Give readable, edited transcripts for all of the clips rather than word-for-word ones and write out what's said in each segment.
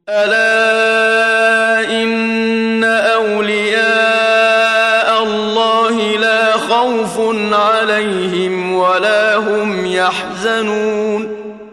ألا إن أولياء الله لا خوف عليهم ولا هم يحزنون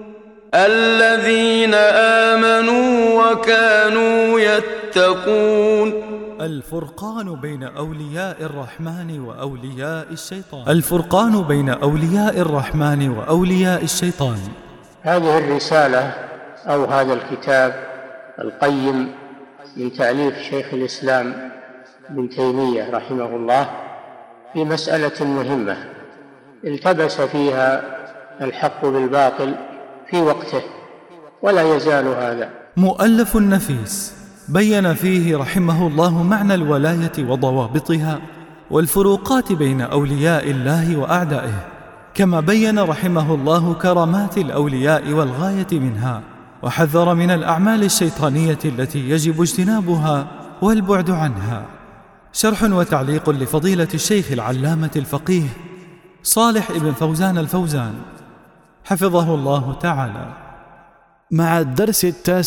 الذين آمنوا وكانوا يتقون. الفرقان بين أولياء الرحمن وأولياء الشيطان. الفرقان بين أولياء الرحمن وأولياء الشيطان. هذه الرسالة أو هذا الكتاب القيم من تأليف شيخ الإسلام ابن تيمية رحمه الله في مسألة مهمة التبس فيها الحق بالباطل في وقته ولا يزال هذا. مؤلف نفيس بين فيه رحمه الله معنى الولاية وضوابطها والفروقات بين أولياء الله وأعدائه، كما بين رحمه الله كرامات الأولياء والغاية منها، وحذر من الأعمال الشيطانية التي يجب اجتنابها والبعد عنها. شرح وتعليق لفضيلة الشيخ العلامة الفقيه صالح ابن فوزان الفوزان حفظه الله تعالى، مع الدرس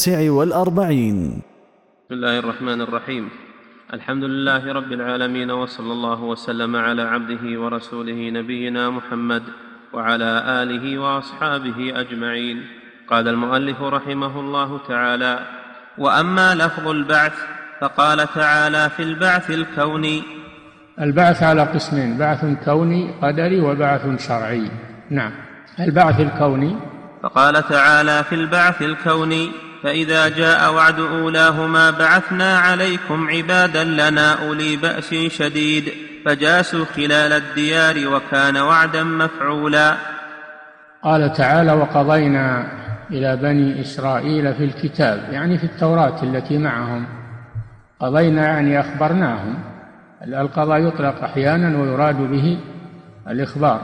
49. بسم الله الرحمن الرحيم. الحمد لله رب العالمين، وصلى الله وسلم على عبده ورسوله نبينا محمد وعلى آله وأصحابه أجمعين. قال المؤلف رحمه الله تعالى: وأما لفظ البعث فقال تعالى في البعث الكوني. البعث على قسمين: بعث كوني قدري وبعث شرعي. نعم. البعث الكوني فقال تعالى في البعث الكوني: فإذا جاء وعد أولاهما بعثنا عليكم عبادا لنا أولي بأس شديد فجاسوا خلال الديار وكان وعدا مفعولا. قال تعالى: وقضينا إلى بني إسرائيل في الكتاب، يعني في التوراة التي معهم. قضينا يعني أخبرناهم. القضاء يطلق أحيانا ويراد به الإخبار.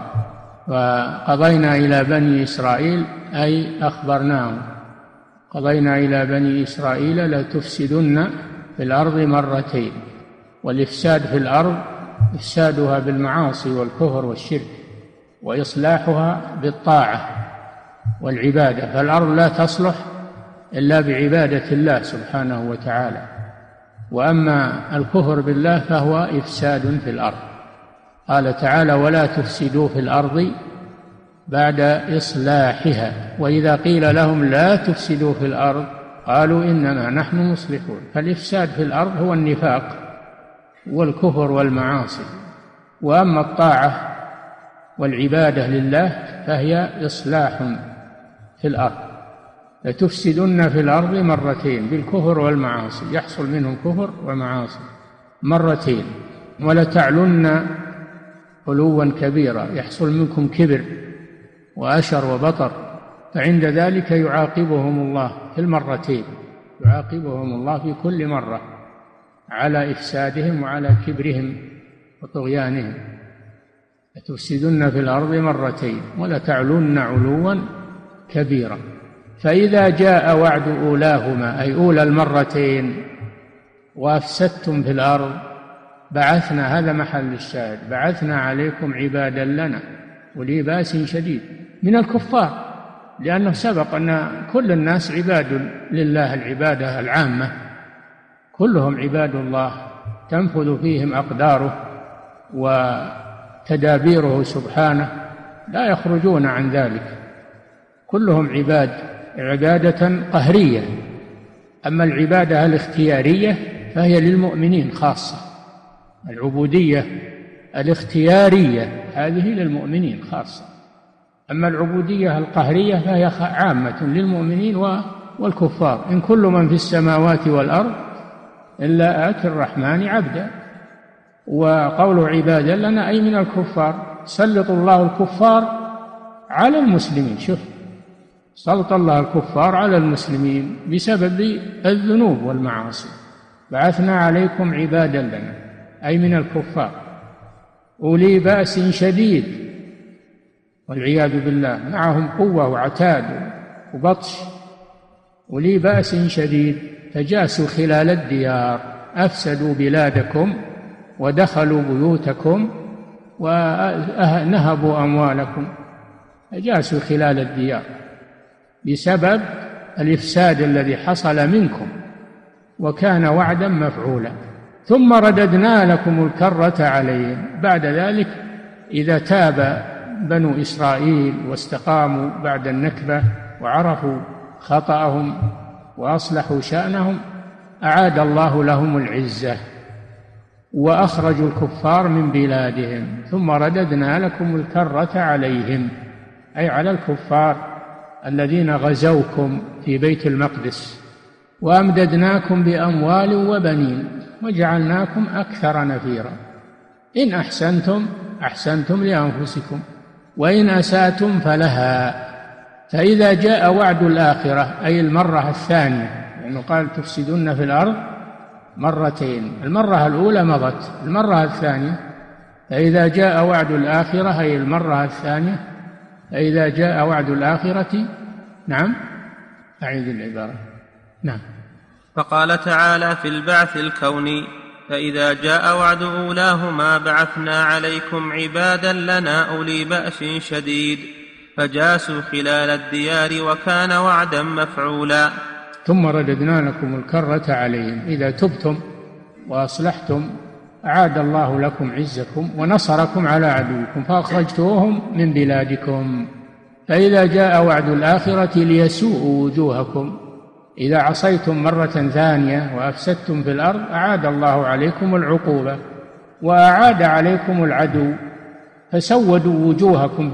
وقضينا إلى بني إسرائيل أي أخبرناهم. قضينا إلى بني إسرائيل لتفسدن في الأرض مرتين. والإفساد في الأرض إفسادها بالمعاصي والكفر والشرك، وإصلاحها بالطاعة والعبادة. فالأرض لا تصلح إلا بعبادة الله سبحانه وتعالى. وأما الكفر بالله فهو إفساد في الأرض. قال تعالى: ولا تفسدوا في الأرض بعد إصلاحها. وإذا قيل لهم لا تفسدوا في الأرض قالوا إنما نحن مصلحون. فالإفساد في الأرض هو النفاق والكفر والمعاصي. وأما الطاعة والعبادة لله فهي إصلاح في الأرض. لتفسدن في الأرض مرتين بالكفر والمعاصي، يحصل منهم كفر ومعاصي مرتين. ولتعلن علوا كبيرا، يحصل منكم كبر وأشر وبطر. فعند ذلك يعاقبهم الله في المرتين، يعاقبهم الله في كل مرة على إفسادهم وعلى كبرهم وطغيانهم. لتفسدن في الأرض مرتين ولتعلن علوا كبيرا. فإذا جاء وعد أولاهما أي أولى المرتين وأفسدتم في الأرض بعثنا، هذا محل الشاهد، بعثنا عليكم عبادا لنا أولي بأس شديد من الكفار، لأنه سبق أن كل الناس عباد لله، العبادة العامة كلهم عباد الله تنفذ فيهم أقداره وتدابيره سبحانه، لا يخرجون عن ذلك، كلهم عباد عبادة قهرية. أما العبادة الاختيارية فهي للمؤمنين خاصة، العبودية الاختيارية هذه للمؤمنين خاصة. أما العبودية القهرية فهي عامة للمؤمنين والكفار. إن كل من في السماوات والأرض إلا آتي الرحمن عبدا. وقول عبادا لنا أي من الكفار. سلط الله الكفار على المسلمين. شوف، سلط الله الكفار على المسلمين بسبب الذنوب والمعاصي. بعثنا عليكم عبادا لنا أي من الكفار أولي بأس شديد، والعياذ بالله، معهم قوة وعتاد وبطش. أولي بأس شديد فجاسوا خلال الديار، أفسدوا بلادكم ودخلوا بيوتكم ونهبوا أموالكم. فجاسوا خلال الديار بسبب الإفساد الذي حصل منكم، وكان وعدا مفعولا. ثم رددنا لكم الكرة عليهم. بعد ذلك إذا تاب بنو إسرائيل واستقاموا بعد النكبة وعرفوا خطأهم وأصلحوا شأنهم، أعاد الله لهم العزة وأخرجوا الكفار من بلادهم. ثم رددنا لكم الكرة عليهم، أي على الكفار الذين غزوكم في بيت المقدس، وأمددناكم بأموال وبنين وجعلناكم أكثر نفيرا. إن أحسنتم أحسنتم لأنفسكم وإن أسأتم فلها. فإذا جاء وعد الآخرة أي المرة الثانية، لأنه قال تفسدون في الأرض مرتين، المرة الأولى مضت، المرة الثانية فإذا جاء وعد الآخرة أي المرة الثانية، فإذا جاء وعد الآخرة. نعم، أعيد العبارة. نعم. فقال تعالى في البعث الكوني: فإذا جاء وعد أولاهما بعثنا عليكم عبادا لنا أولي بأس شديد فجاسوا خلال الديار وكان وعدا مفعولا. ثم رددنا لكم الكرة عليهم. إذا تبتم وأصلحتم أعاد الله لكم عزكم ونصركم على عدوكم فأخرجتوهم من بلادكم. فإذا جاء وعد الآخرة ليسوءوا وجوهكم، إذا عصيتم مرة ثانية وأفسدتم في الأرض أعاد الله عليكم العقوبة وأعاد عليكم العدو، فسودوا وجوهكم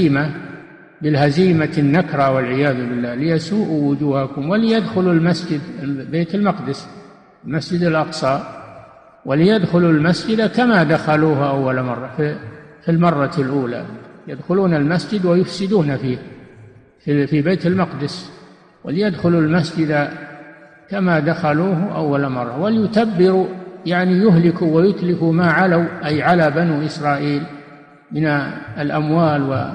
بالهزيمة النكرة والعياذ بالله، ليسوءوا وجوهكم وليدخلوا المسجد بيت المقدس المسجد الأقصى، وليدخلوا المسجد كما دخلوه أول مرة في المرة الأولى، يدخلون المسجد ويفسدون فيه في بيت المقدس، وليدخلوا المسجد كما دخلوه أول مرة، وليتبروا يعني يهلكوا ويتلفوا ما علوا أي على بنو إسرائيل من الأموال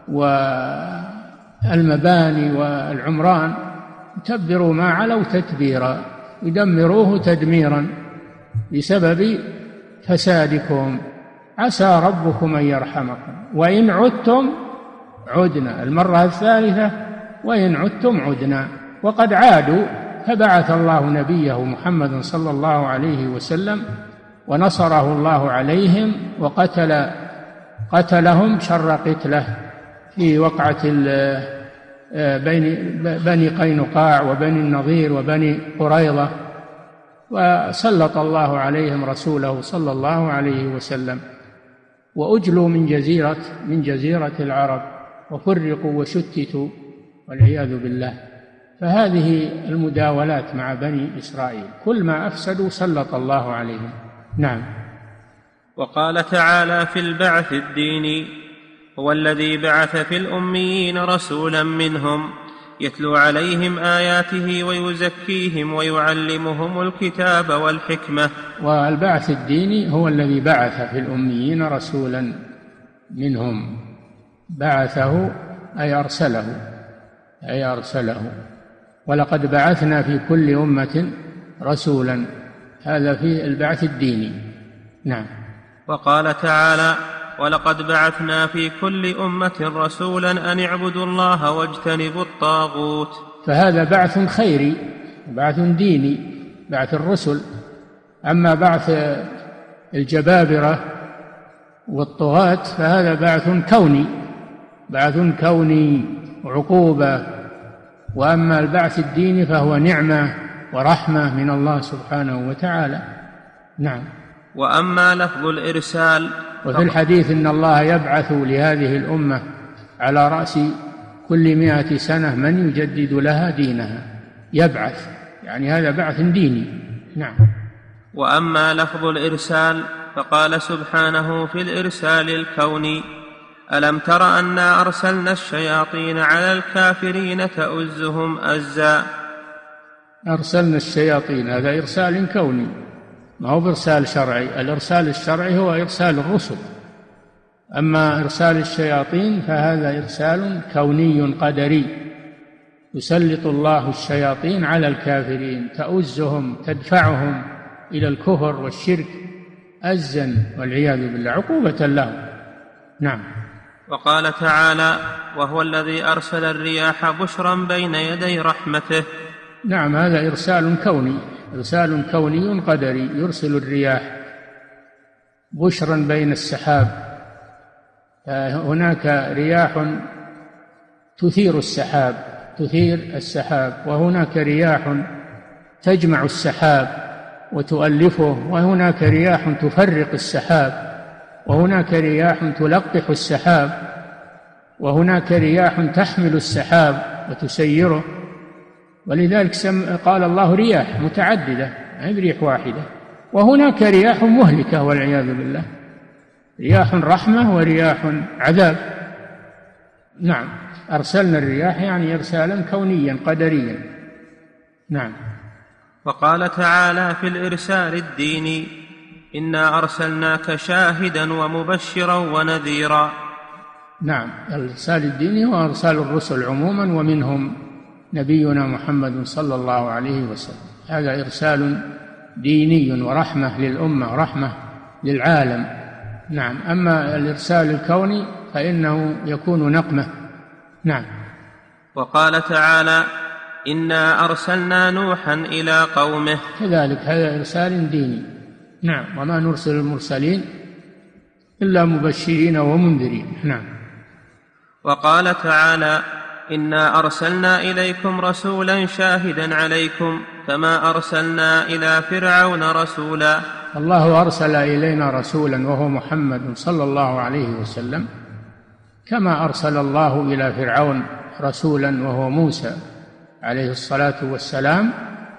والمباني والعمران، يتبروا ما علوا تتبيرا، يدمروه تدميرا بسبب فسادكم. عسى ربكم أن يرحمكم وإن عدتم عدنا، المرة الثالثة وإن عدتم عدنا. وقد عادوا فبعث الله نبيه محمد صلى الله عليه وسلم ونصره الله عليهم وقتلهم شر قتله في وقعة بين بني قينقاع وبني النضير وبني قريظة، وسلط الله عليهم رسوله صلى الله عليه وسلم، وأجلوا من جزيرة العرب وفرقوا وشتتوا والعياذ بالله. فهذه المداولات مع بني إسرائيل، كل ما أفسدوا سلط الله عليهم. نعم. وقال تعالى في البعث الديني: هو الذي بعث في الأميين رسولا منهم يتلو عليهم آياته ويزكيهم ويعلمهم الكتاب والحكمة. والبعث الديني هو الذي بعث في الأميين رسولا منهم، بعثه أي أرسله، ولقد بعثنا في كل أمة رسولا، هذا في البعث الديني. نعم. وقال تعالى: ولقد بعثنا في كل أمة رسولا أن اعبدوا الله واجتنبوا الطاغوت. فهذا بعث خيري، بعث ديني، بعث الرسل. أما بعث الجبابرة والطغاة فهذا بعث كوني عقوبة. وأما البعث الديني فهو نعمة ورحمة من الله سبحانه وتعالى. نعم. وأما لفظ الإرسال، وفي الحديث إن الله يبعث لهذه الأمة على رأس كل 100 سنة من يجدد لها دينها، يبعث يعني هذا بعث ديني. نعم. وأما لفظ الإرسال فقال سبحانه في الإرسال الكوني: ألم تر أنا أرسلنا الشياطين على الكافرين تؤزهم أزا. أرسلنا الشياطين، هذا إرسال كوني، ما هو إرسال شرعي. الإرسال الشرعي هو إرسال الرسل، أما إرسال الشياطين فهذا إرسال كوني قدري، يسلط الله الشياطين على الكافرين تؤزهم، تدفعهم إلى الكفر والشرك أزا والعياذ بالله، عقوبة لهم. نعم. وقال تعالى: وهو الذي أرسل الرياح بشرا بين يدي رحمته. نعم، هذا إرسال كوني، إرسال كوني قدري، يرسل الرياح بشرا بين السحاب. هناك رياح تثير السحاب، وهناك رياح تجمع السحاب وتؤلفه، وهناك رياح تفرق السحاب، وهناك رياح تلقح السحاب، وهناك رياح تحمل السحاب وتسيره. ولذلك قال الله رياح متعددة، ما هي ريح واحدة. وهناك رياح مهلكة والعياذ بالله، رياح رحمة ورياح عذاب. نعم، أرسلنا الرياح يعني إرسالا كونيا قدريا. نعم. وقال تعالى في الإرسال الديني: إنا أرسلناك شاهدا ومبشرا ونذيرا. نعم، الإرسال الديني هو إرسال الرسل عموما، ومنهم نبينا محمد صلى الله عليه وسلم. هذا إرسال ديني ورحمة للأمة ورحمة للعالم. نعم. أما الإرسال الكوني فإنه يكون نقمة. نعم. وقال تعالى: إنا أرسلنا نوحا إلى قومه. كذلك هذا إرسال ديني. نعم. وما نرسل المرسلين إلا مبشرين ومنذرين. نعم. وقال تعالى: إنا أرسلنا إليكم رسولا شاهدا عليكم كما أرسلنا إلى فرعون رسولا. الله أرسل إلينا رسولا وهو محمد صلى الله عليه وسلم، كما أرسل الله إلى فرعون رسولا وهو موسى عليه الصلاة والسلام،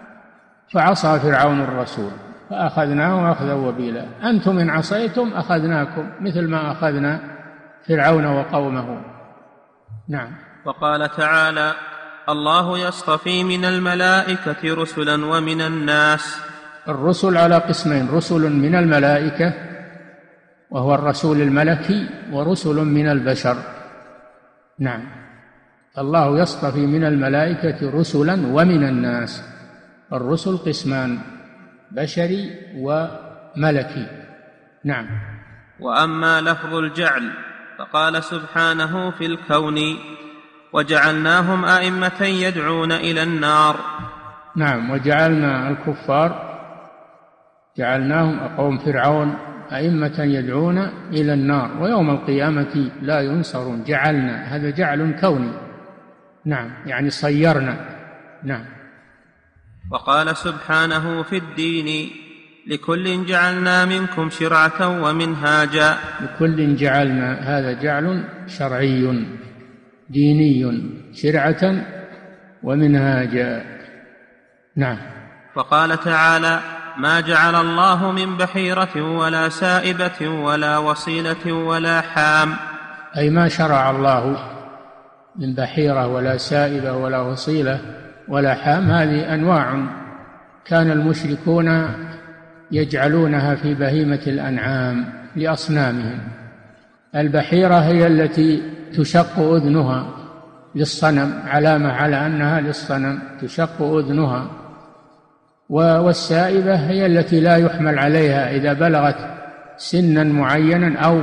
فعصى فرعون الرسول فأخذناه أخذا وبيلا. أنتم إن عصيتم أخذناكم مثل ما أخذنا فرعون وقومه. نعم. وقال تعالى: الله يصطفي من الملائكة رسلا ومن الناس. الرسل على قسمين: رسل من الملائكة وهو الرسول الملكي، ورسل من البشر. نعم. الله يصطفي من الملائكة رسلا ومن الناس. الرسل قسمان: بشري وملكي. نعم. وأما لفظ الجعل فقال سبحانه في الكون: وجعلناهم أئمة يدعون إلى النار. نعم. وجعلنا الكفار، جعلناهم قوم فرعون أئمة يدعون إلى النار، ويوم القيامة لا ينصرون. جعلنا، هذا جعل كوني. نعم، يعني صيرنا. نعم. وقال سبحانه في الدين: لكل جعلنا منكم شرعة ومنهاجا. لكل جعلنا، هذا جعل شرعي ديني، شرعة ومنهاجا. نعم. وقال تعالى: ما جعل الله من بحيرة ولا سائبة ولا وصيلة ولا حام. أي ما شرع الله من بحيرة ولا سائبة ولا وصيلة ولا حام. هذه أنواع كان المشركون يجعلونها في بهيمة الأنعام لأصنامهم. البحيرة هي التي تشق أذنها للصنم، علامة على أنها للصنم، تشق أذنها. والسائبة هي التي لا يحمل عليها إذا بلغت سنا معينا أو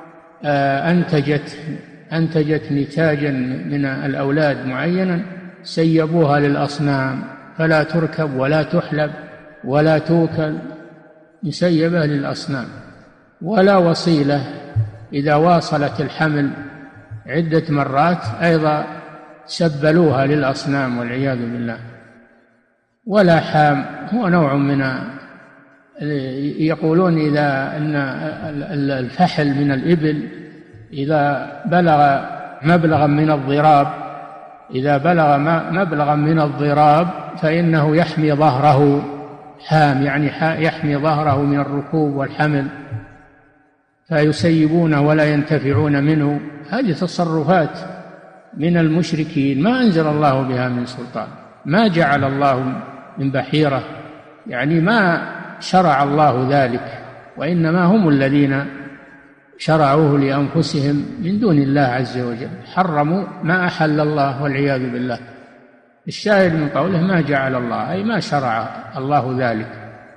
أنتجت نتاجا من الأولاد معينا، سيبوها للأصنام فلا تركب ولا تحلب ولا توكل، مسيبة للأصنام. ولا وصيلة إذا واصلت الحمل عدة مرات أيضا سبلوها للأصنام والعياذ بالله. ولا حام هو نوع من، يقولون إذا أن الفحل من الإبل إذا بلغ مبلغا من الضراب، إذا بلغ مبلغا من الضراب فإنه يحمي ظهره. حام يعني يحمي ظهره من الركوب والحمل، فيسيبونه ولا ينتفعون منه. هذه تصرفات من المشركين ما أنزل الله بها من سلطان. ما جعل الله من بحيرة، يعني ما شرع الله ذلك، وإنما هم الذين شرعوه لأنفسهم من دون الله عز وجل، حرموا ما أحل الله والعياذ بالله. الشاهد من قوله ما جعل الله، أي ما شرع الله ذلك،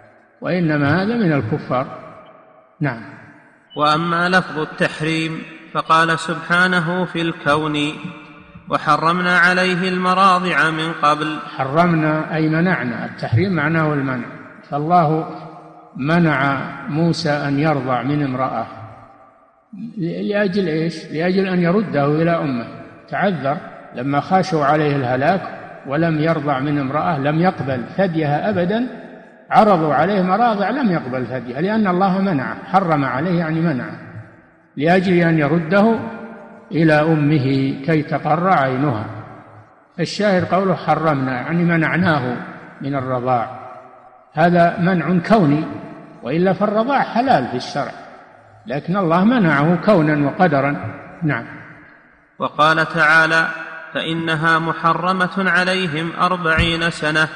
وإنما هذا من الكفار. نعم. وأما لفظ التحريم فقال سبحانه في الكون: وحرمنا عليه المراضع من قبل. حرمنا أي منعنا، التحريم معناه المنع، فالله منع موسى أن يرضع من امرأة لأجل إيش؟ لأجل أن يرده إلى أمه. تعذر لما خاشوا عليه الهلاك ولم يرضع من امرأة، لم يقبل فديها أبدا، عرضوا عليه مراضع لم يقبل فديها لأن الله منعه، حرم عليه يعني منعه، لأجل أن يرده إلى أمه كي تقر عينها. الشاهد قوله حرمنا يعني منعناه من الرضاع، هذا منع كوني، وإلا فالرضاع حلال في الشرع، لكن الله منعه كونا وقدرا. نعم. وقال تعالى: فإنها محرمة عليهم 40 سنة.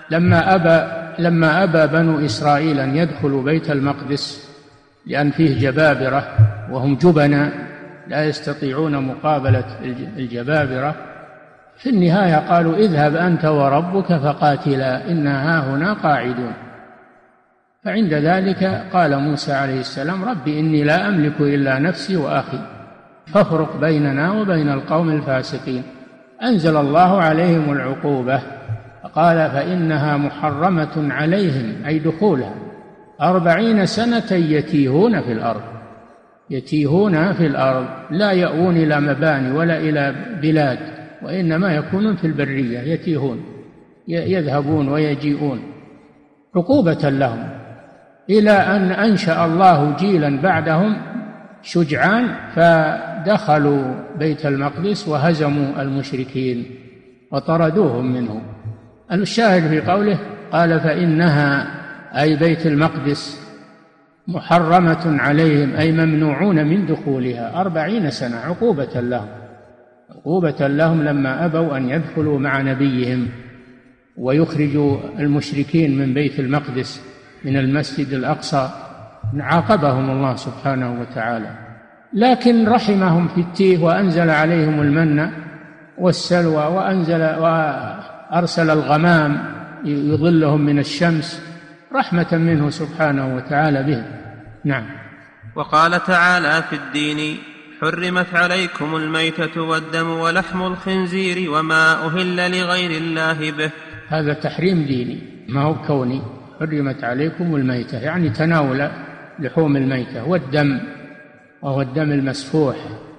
لما أبى بنو إسرائيل أن يدخلوا بيت المقدس لأن فيه جبابرة وهم جبنا لا يستطيعون مقابلة الجبابرة، في النهاية قالوا: اذهب أنت وربك فقاتلا إنا هاهنا قاعدون. فعند ذلك قال موسى عليه السلام: رب إني لا أملك إلا نفسي وأخي فافرق بيننا وبين القوم الفاسقين. أنزل الله عليهم العقوبة، قال: فإنها محرمة عليهم أي دخولها 40 سنة يتيهون في الأرض. يتيهون في الأرض، لا يأوون إلى مباني ولا إلى بلاد، وإنما يكونون في البرية، يتيهون يذهبون ويجيئون عقوبة لهم، إلى أن أنشأ الله جيلا بعدهم شجعان فدخلوا بيت المقدس وهزموا المشركين وطردوهم منه. الشاهد في قوله قال: فإنها أي بيت المقدس محرمة عليهم أي ممنوعون من دخولها 40 سنة، عقوبة لهم لما أبوا أن يدخلوا مع نبيهم ويخرجوا المشركين من بيت المقدس من المسجد الأقصى، عاقبهم الله سبحانه وتعالى، لكن رحمهم في التيه وأنزل عليهم المن والسلوى وأرسل الغمام يظلهم من الشمس رحمة منه سبحانه وتعالى بهم. نعم. وقال تعالى في الدين: حرمت عليكم الميتة والدم ولحم الخنزير وما أهل لغير الله به. هذا تحريم ديني ما هو كوني. حرمت عليكم الميتة يعني تناول لحوم الميتة، والدم وهو الدم المسفوح،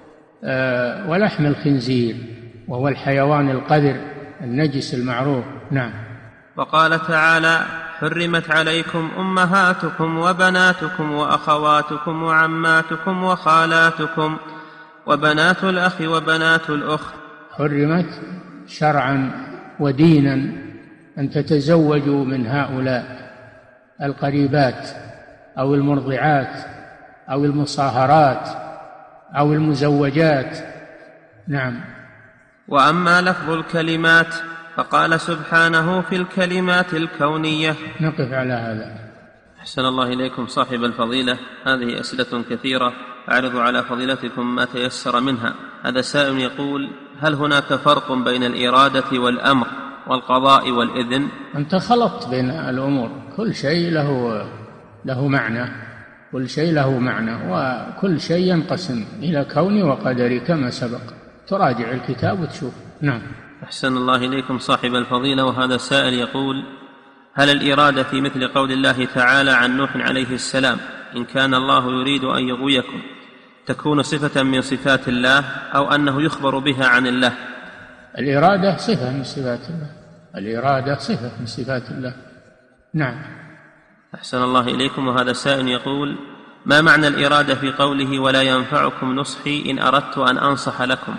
ولحم الخنزير وهو الحيوان القذر النجس المعروف. نعم. وقال تعالى: حرمت عليكم أمهاتكم وبناتكم وأخواتكم وعماتكم وخالاتكم وبنات الأخ وبنات الأخت. حرمت شرعا ودينا أن تتزوجوا من هؤلاء القريبات أو المرضعات أو المصاهرات أو المزوجات. نعم. وأما لفظ الكلمات فقال سبحانه في الكلمات الكونية. نقف على هذا. أحسن الله إليكم صاحب الفضيلة، هذه أسئلة كثيرة أعرض على فضيلتكم ما تيسر منها. هذا سائل يقول: هل هناك فرق بين الإرادة والأمر والقضاء والإذن؟ أنت خلطت بين الأمور، كل شيء له معنى، كل شيء له معنى، وكل شيء ينقسم إلى كوني وقدري كما سبق، تراجع الكتاب وتشوف. نعم. أحسن الله إليكم صاحب الفضيلة، وهذا سائل يقول: هل الإرادة في مثل قول الله تعالى عن نوح عليه السلام: إن كان الله يريد أن يغويكم، تكون صفة من صفات الله أو أنه يخبر بها عن الله؟ الإرادة صفة من صفات الله، الإرادة صفة من صفات الله. نعم. أحسن الله إليكم، وهذا سائل يقول: ما معنى الإرادة في قوله ولا ينفعكم نصحي إن أردت أن أنصح لكم؟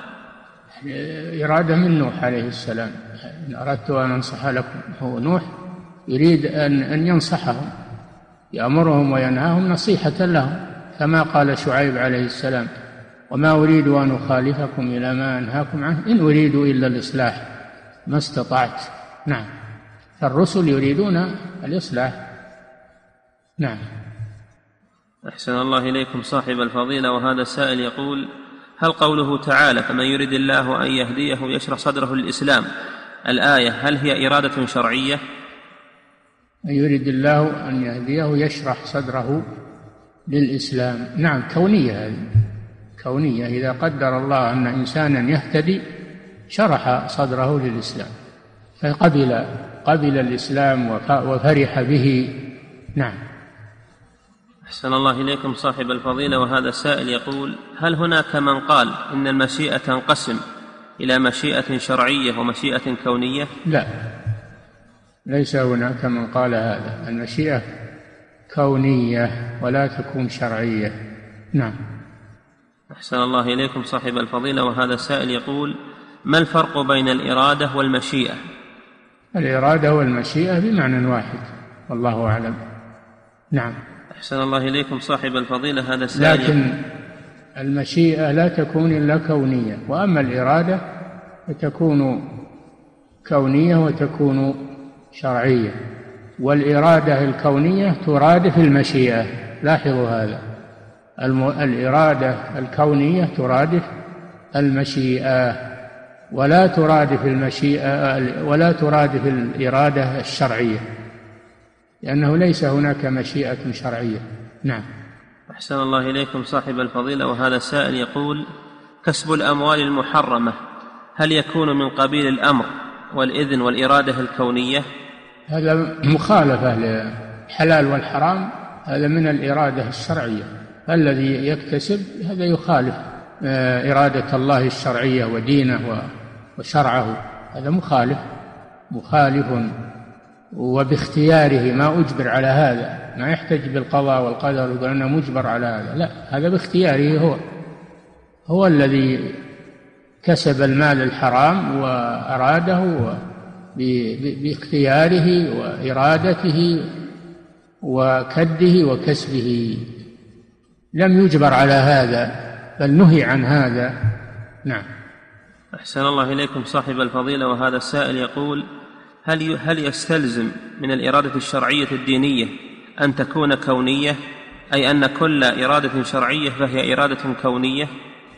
إرادة من نوح عليه السلام، إن أردت أن أنصح لكم، هو نوح يريد أن ينصحهم، يأمرهم وينهاهم نصيحة لهم، كما قال شعيب عليه السلام: وما أريد أن أخالفكم إلى ما أنهاكم عنه إن أريد إلا الإصلاح ما استطعت. نعم. فالرسل يريدون الإصلاح. نعم. أحسن الله إليكم صاحب الفضيلة، وهذا سائل يقول: هل قوله تعالى فمن يريد الله أن يهديه يشرح صدره للإسلام الآية هل هي إرادة شرعية؟ من يريد الله أن يهديه يشرح صدره للإسلام، نعم، كونية، هذه كونية. إذا قدر الله أن إنسانا يهتدي شرح صدره للإسلام، فقبل الإسلام وفرح به. نعم. أحسن الله إليكم صاحب الفضيلة. وهذا السائل يقول: هل هناك من قال إن المشيئة تنقسم إلى مشيئة شرعية ومشيئة كونية؟ لا، ليس هناك من قال هذا. المشيئة كونية ولا تكون شرعية. نعم. أحسن الله إليكم صاحب الفضيلة. وهذا السائل يقول: ما الفرق بين الإرادة والمشيئة؟ الإرادة والمشيئة بمعنى واحد، والله أعلم. نعم. أحسن الله إليكم صاحب الفضيلة. هذا السائل لكن المشيئة لا تكون إلا كونية، وأما الإرادة فتكون كونية وتكون شرعية. والإرادة الكونية ترادف المشيئة، لاحظوا هذا، الإرادة الكونية ترادف المشيئة، ولا ترادف المشيئة ولا ترادف الإرادة الشرعية، لأنه ليس هناك مشيئة شرعية. نعم. أحسن الله إليكم صاحب الفضيلة. وهذا السائل يقول: كسب الأموال المحرمة هل يكون من قبيل الأمر والإذن والإرادة الكونية؟ هذا مخالفة للحلال والحرام، هذا من الإرادة الشرعية. الذي يكتسب هذا يخالف إرادة الله الشرعية ودينه وشرعه، هذا مخالف وباختياره، ما أجبر على هذا، ما يحتج بالقضاء والقدر ويقول أنا مجبر على هذا، لا، هذا باختياره، هو الذي كسب المال الحرام وأراده باختياره وإرادته وكده وكسبه، لم يجبر على هذا بل نهي عن هذا. نعم. أحسن الله إليكم صاحب الفضيلة. وهذا السائل يقول: هل يستلزم من الإرادة الشرعية الدينية أن تكون كونية، أي أن كل إرادة شرعية فهي إرادة كونية؟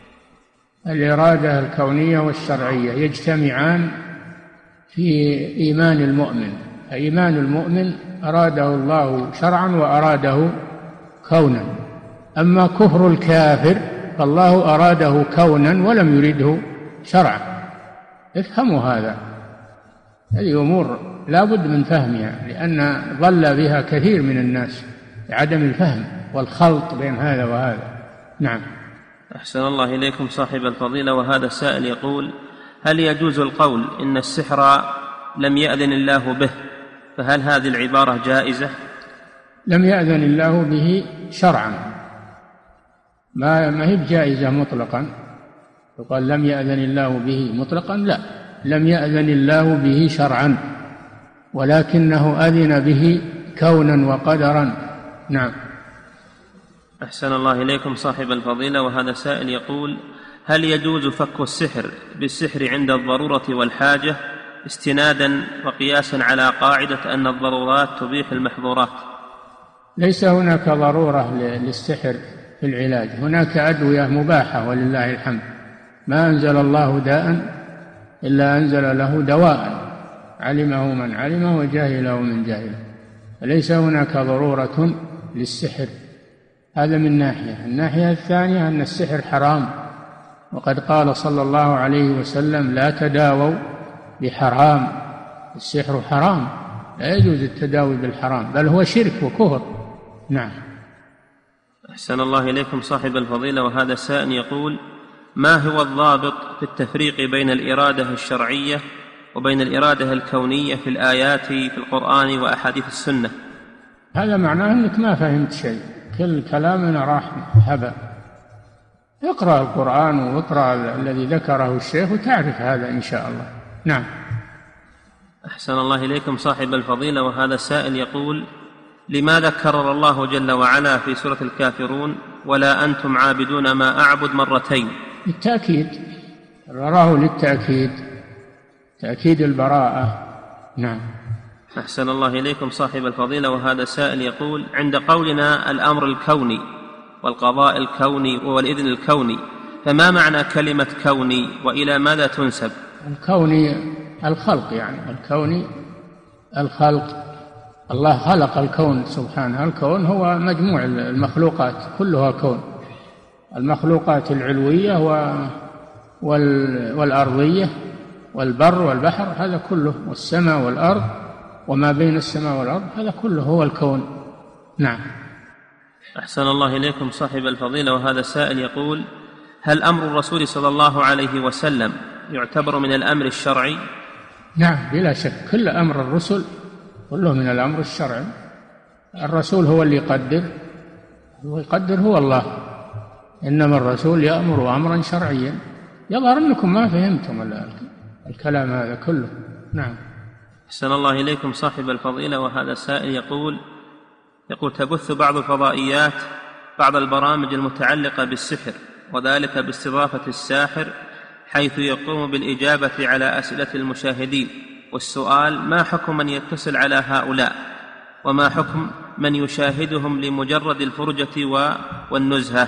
الإرادة الكونية والشرعية يجتمعان في إيمان المؤمن. إيمان المؤمن أراده الله شرعا وأراده كونا، أما كفر الكافر فالله أراده كونا ولم يرده شرعا. افهموا هذا، هذه أمور لا بد من فهمها، لأن ضل بها كثير من الناس لعدم الفهم والخلط بين هذا وهذا. نعم. أحسن الله إليكم صاحب الفضيلة. وهذا السائل يقول: هل يجوز القول إن السحر لم يأذن الله به، فهل هذه العبارة جائزة؟ لم يأذن الله به شرعا، ما هي بجائزة مطلقا. يقال لم يأذن الله به مطلقا، لا، لم يأذن الله به شرعا، ولكنه أذن به كونا وقدرا. نعم. أحسن الله إليكم صاحب الفضيلة. وهذا سائل يقول: هل يجوز فك السحر بالسحر عند الضرورة والحاجة، استنادا وقياسا على قاعدة أن الضرورات تبيح المحظورات؟ ليس هناك ضرورة للسحر في العلاج، هناك أدوية مباحة ولله الحمد، ما أنزل الله داء إلا أنزل له دواء، علمه من علمه وجاهله من جاهله، فليس هناك ضرورة للسحر. هذا من ناحية. الناحية الثانية أن السحر حرام، وقد قال صلى الله عليه وسلم: لا تداووا بحرام، السحر حرام، لا يجوز التداوي بالحرام، بل هو شرك وكفر. نعم. أحسن الله إليكم صاحب الفضيلة. وهذا السائل يقول: ما هو الضابط في التفريق بين الإرادة الشرعية وبين الإرادة الكونية في الآيات في القرآن وأحاديث السنة؟ هذا معناه أنك ما فهمت شيء، كل كلامنا راح هبا. اقرأ القرآن واقرأ الذي ذكره الشيخ وتعرف هذا إن شاء الله. نعم. أحسن الله إليكم صاحب الفضيلة. وهذا السائل يقول: لماذا كرر الله جل وعلا في سورة الكافرون ولا أنتم عابدون ما أعبد مرتين؟ بالتأكيد، كرره للتأكيد، تأكيد البراءة. نعم. أحسن الله إليكم صاحب الفضيلة. وهذا السائل يقول: عند قولنا الأمر الكوني والقضاء الكوني والإذن الكوني، فما معنى كلمة كوني وإلى ماذا تنسب؟ الكوني الخلق، يعني الكوني الخلق، الله خلق الكون سبحانه، الكون هو مجموع المخلوقات كلها كون، المخلوقات العلوية والأرضية والبر والبحر، هذا كله، والسماء والأرض وما بين السماء والأرض، هذا كله هو الكون. نعم. أحسن الله إليكم صاحب الفضيلة، وهذا السائل يقول: هل أمر الرسول صلى الله عليه وسلم يعتبر من الأمر الشرعي؟ نعم بلا شك، كل أمر الرسل كله من الأمر الشرعي. الرسول هو اللي يقدر هو الله، إنما الرسول يأمر أمرا شرعيا. يظهر أنكم ما فهمتم الكلام هذا كله. نعم. أحسن الله إليكم صاحب الفضيلة، وهذا السائل يقول تبث بعض الفضائيات بعض البرامج المتعلقة بالسحر، وذلك باستضافة الساحر حيث يقوم بالإجابة على أسئلة المشاهدين، والسؤال: ما حكم من يتصل على هؤلاء؟ وما حكم من يشاهدهم لمجرد الفرجة والنزهة؟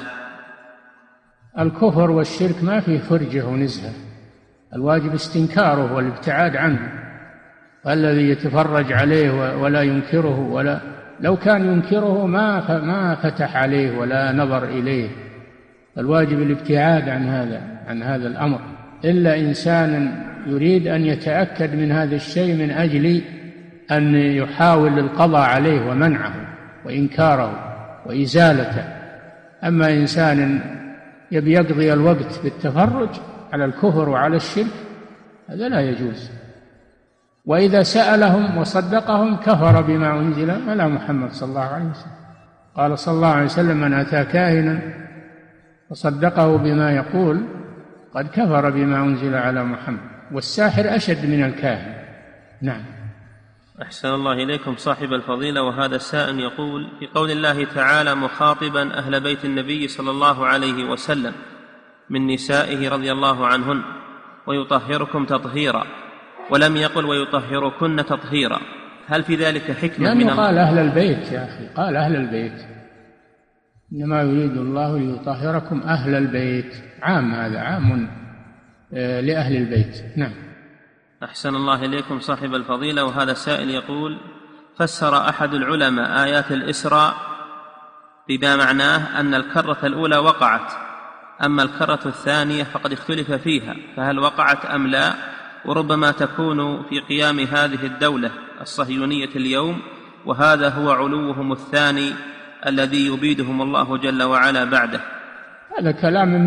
الكفر والشرك ما فيه فرجة ونزهة، الواجب استنكاره والابتعاد عنه. والذي يتفرج عليه ولا ينكره، لو كان ينكره ما فتح عليه ولا نظر إليه. الواجب الابتعاد عن هذا الأمر، إلا إنسان يريد أن يتأكد من هذا الشيء من أجل أن يحاول القضاء عليه ومنعه وإنكاره وإزالته. أما إنسان يبي يقضي الوقت بالتفرج على الكفر وعلى الشرك، هذا لا يجوز. وإذا سألهم وصدقهم كفر بما أنزل على محمد صلى الله عليه وسلم. قال صلى الله عليه وسلم: من أتى كاهنا وصدقه بما يقول قد كفر بما أنزل على محمد. والساحر أشد من الكاهن. نعم. أحسن الله إليكم صاحب الفضيلة، وهذا السائل يقول: في قول الله تعالى مخاطبا أهل بيت النبي صلى الله عليه وسلم من نسائه رضي الله عنهن: ويطهركم تطهيرا، ولم يقل ويطهركن تطهيرا، هل في ذلك حكمة من الله؟ قال أهل البيت يا أخي، قال أهل البيت، إنما يريد الله ليطهركم أهل البيت، عام، هذا عام لأهل البيت. نعم. أحسن الله إليكم صاحب الفضيلة، وهذا السائل يقول: فسر أحد العلماء آيات الإسراء بما معناه أن الكرة الأولى وقعت، أما الكرة الثانية فقد اختلف فيها، فهل وقعت أم لا؟ وربما تكون في قيام هذه الدولة الصهيونية اليوم، وهذا هو علوهم الثاني الذي يبيدهم الله جل وعلا بعده. هذا كلام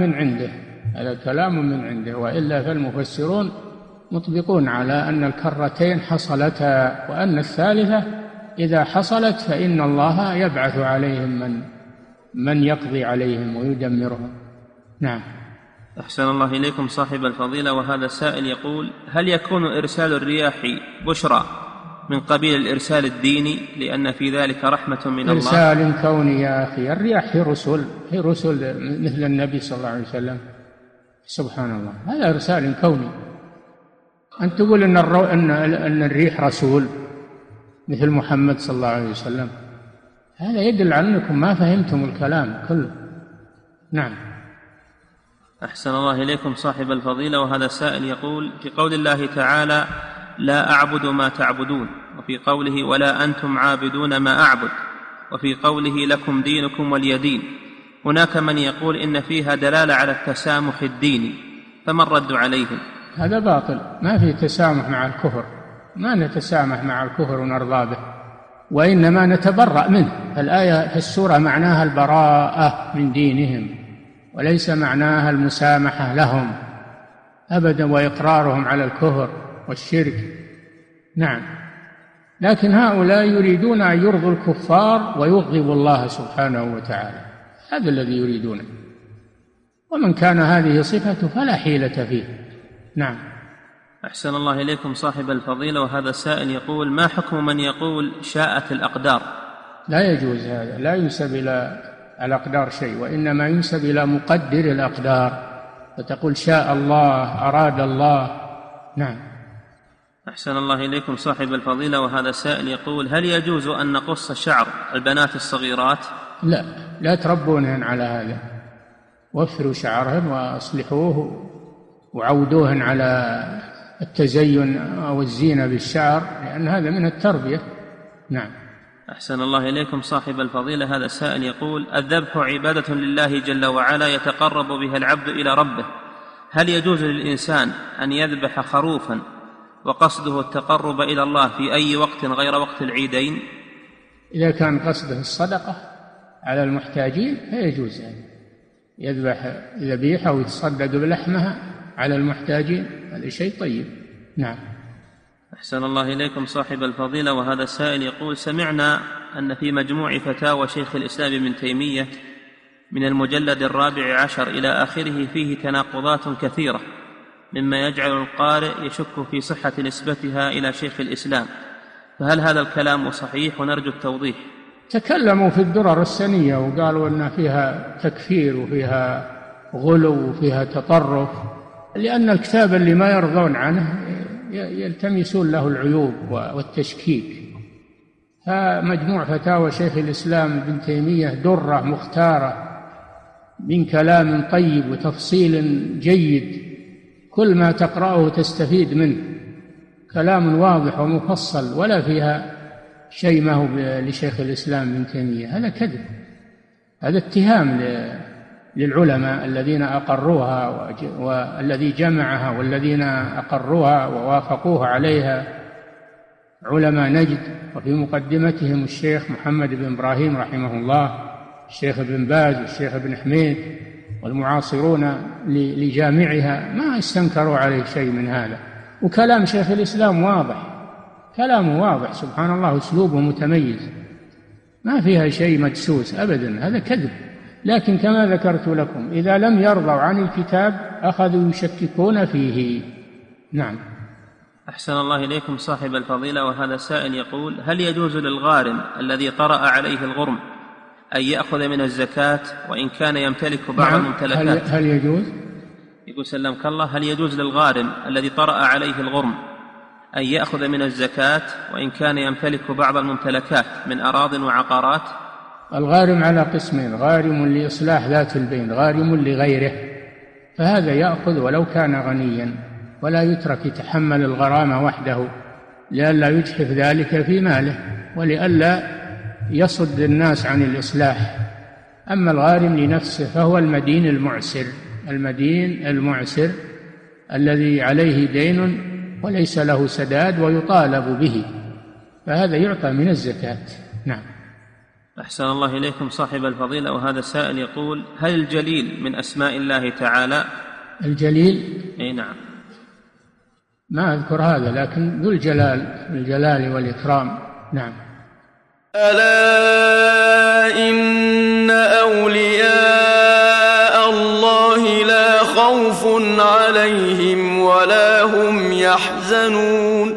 من عنده، وإلا فالمفسرون مطبقون على أن الكرتين حصلتا، وأن الثالثة إذا حصلت فإن الله يبعث عليهم من يقضي عليهم ويدمرهم. نعم. أحسن الله إليكم صاحب الفضيلة، وهذا السائل يقول: هل يكون إرسال الرياح بشرى من قبيل الإرسال الديني، لأن في ذلك رحمة من الله؟ إرسال كوني يا أخي، الرياح هي رسل مثل النبي صلى الله عليه وسلم. سبحان الله، هذا إرسال كوني. أن تقول أن الريح رسول مثل محمد صلى الله عليه وسلم، هذا يدل على أنكم ما فهمتم الكلام كله. نعم. أحسن الله إليكم صاحب الفضيلة، وهذا السائل يقول: في قول الله تعالى لا أعبد ما تعبدون، وفي قوله ولا أنتم عابدون ما أعبد، وفي قوله لكم دينكم ولي دين، هناك من يقول إن فيها دلالة على التسامح الديني، فما الرد عليهم؟ هذا باطل، ما في تسامح مع الكفر، ما نتسامح مع الكفر ونرضى به، وإنما نتبرأ منه. الآية في السورة معناها البراءة من دينهم، وليس معناها المسامحة لهم أبدا وإقرارهم على الكفر والشرك. نعم. لكن هؤلاء يريدون أن يرضوا الكفار ويغضبوا الله سبحانه وتعالى، هذا الذي يريدونه، ومن كان هذه صفته فلا حيلة فيه. نعم. أحسن الله إليكم صاحب الفضيلة، وهذا السائل يقول: ما حكم من يقول شاءت الأقدار؟ لا يجوز هذا، لا ينسب إلى الأقدار شيء، وإنما ينسب إلى مقدر الأقدار، فتقول شاء الله، أراد الله. نعم. أحسن الله إليكم صاحب الفضيلة، وهذا السائل يقول: هل يجوز أن نقص شعر البنات الصغيرات؟ لا تربونهن على هذا، وفروا شعرهن وأصلحوه وعودوهن على التزين أو الزينة بالشعر، لأن هذا من التربية. نعم. أحسن الله إليكم صاحب الفضيلة. هذا السائل يقول: الذبح عبادة لله جل وعلا يتقرب بها العبد إلى ربه، هل يجوز للإنسان أن يذبح خروفا وقصده التقرب إلى الله في أي وقت غير وقت العيدين؟ إذا كان قصده الصدقة على المحتاجين فيجوز أن يذبح ذبيحة ويتصدق بلحمها على المحتاجين، هذا شيء طيب. نعم. أحسن الله إليكم صاحب الفضيلة. وهذا السائل يقول: سمعنا أن في مجموع فتاوى شيخ الإسلام ابن تيمية من المجلد 14 إلى آخره فيه تناقضات كثيرة، مما يجعل القارئ يشك في صحة نسبتها إلى شيخ الإسلام، فهل هذا الكلام صحيح؟ ونرجو التوضيح. تكلموا في الدرر السنية وقالوا أن فيها تكفير وفيها غلو وفيها تطرف، لأن الكتاب اللي ما يرضون عنه يلتمسون له العيوب والتشكيك. فمجموع فتاوى شيخ الإسلام ابن تيمية درة مختارة من كلام طيب وتفصيل جيد، كل ما تقرأه تستفيد منه، كلام واضح ومفصل ولا فيها شيء ما هو لشيخ الإسلام ابن تيمية. هذا كذب، هذا اتهام للعلماء الذين أقروها والذي جمعها والذين أقروها ووافقوها عليها علماء نجد، وفي مقدمتهم الشيخ محمد بن إبراهيم رحمه الله، الشيخ ابن باز والشيخ ابن حميد والمعاصرون لجامعها ما استنكروا عليه شيء من هذا. وكلام شيخ الإسلام واضح، كلامه واضح سبحان الله، أسلوبه متميز، ما فيها شيء مدسوس أبدا، هذا كذب. لكن كما ذكرت لكم إذا لم يرضوا عن الكتاب أخذوا يشككون فيه. نعم. أحسن الله إليكم صاحب الفضيلة. وهذا السائل يقول: هل يجوز للغارم الذي طرأ عليه الغرم أن يأخذ من الزكاة وإن كان يمتلك بعض الممتلكات؟ هل يجوز؟ يقول سلمك الله: هل يجوز للغارم الذي طرأ عليه الغرم أن يأخذ من الزكاة وإن كان يمتلك بعض الممتلكات من أراضٍ وعقارات؟ الغارم على قسمين: غارم لإصلاح ذات البين، غارم لغيره، فهذا يأخذ ولو كان غنيا، ولا يترك يتحمل الغرامة وحده لئلا يجحف ذلك في ماله ولئلا يصد الناس عن الإصلاح. أما الغارم لنفسه فهو المدين المعسر، المدين المعسر الذي عليه دين وليس له سداد ويطالب به، فهذا يعطى من الزكاة. نعم. أحسن الله إليكم صاحب الفضيلة. وهذا السائل يقول: هل الجليل من أسماء الله تعالى؟ الجليل؟ أي نعم. ما أذكر هذا، لكن ذو الجلال والإكرام. نعم. ألا إن أولياء الله لا خوف عليهم ولا هم يحزنون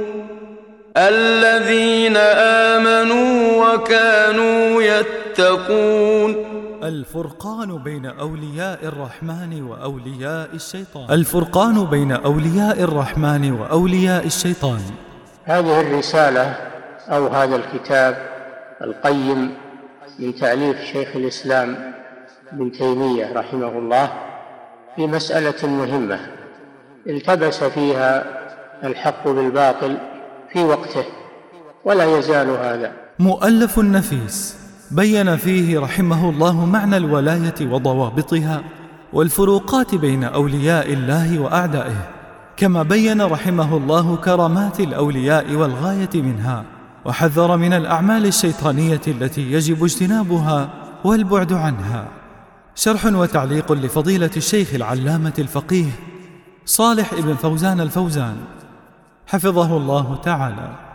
الذين آمنوا وكانوا يتقون. الفرقان بين أولياء الرحمن وأولياء الشيطان. الفرقان بين أولياء الرحمن وأولياء الشيطان. هذه الرسالة أو هذا الكتاب القيم من تأليف شيخ الإسلام ابن تيمية رحمه الله في مسألة مهمة التبس فيها الحق بالباطل في وقته ولا يزال هذا. مؤلف نفيس بين فيه رحمه الله معنى الولاية وضوابطها والفروقات بين أولياء الله وأعدائه، كما بين رحمه الله كرامات الأولياء والغاية منها، وحذر من الأعمال الشيطانية التي يجب اجتنابها والبعد عنها. شرح وتعليق لفضيلة الشيخ العلامة الفقيه صالح ابن فوزان الفوزان حفظه الله تعالى.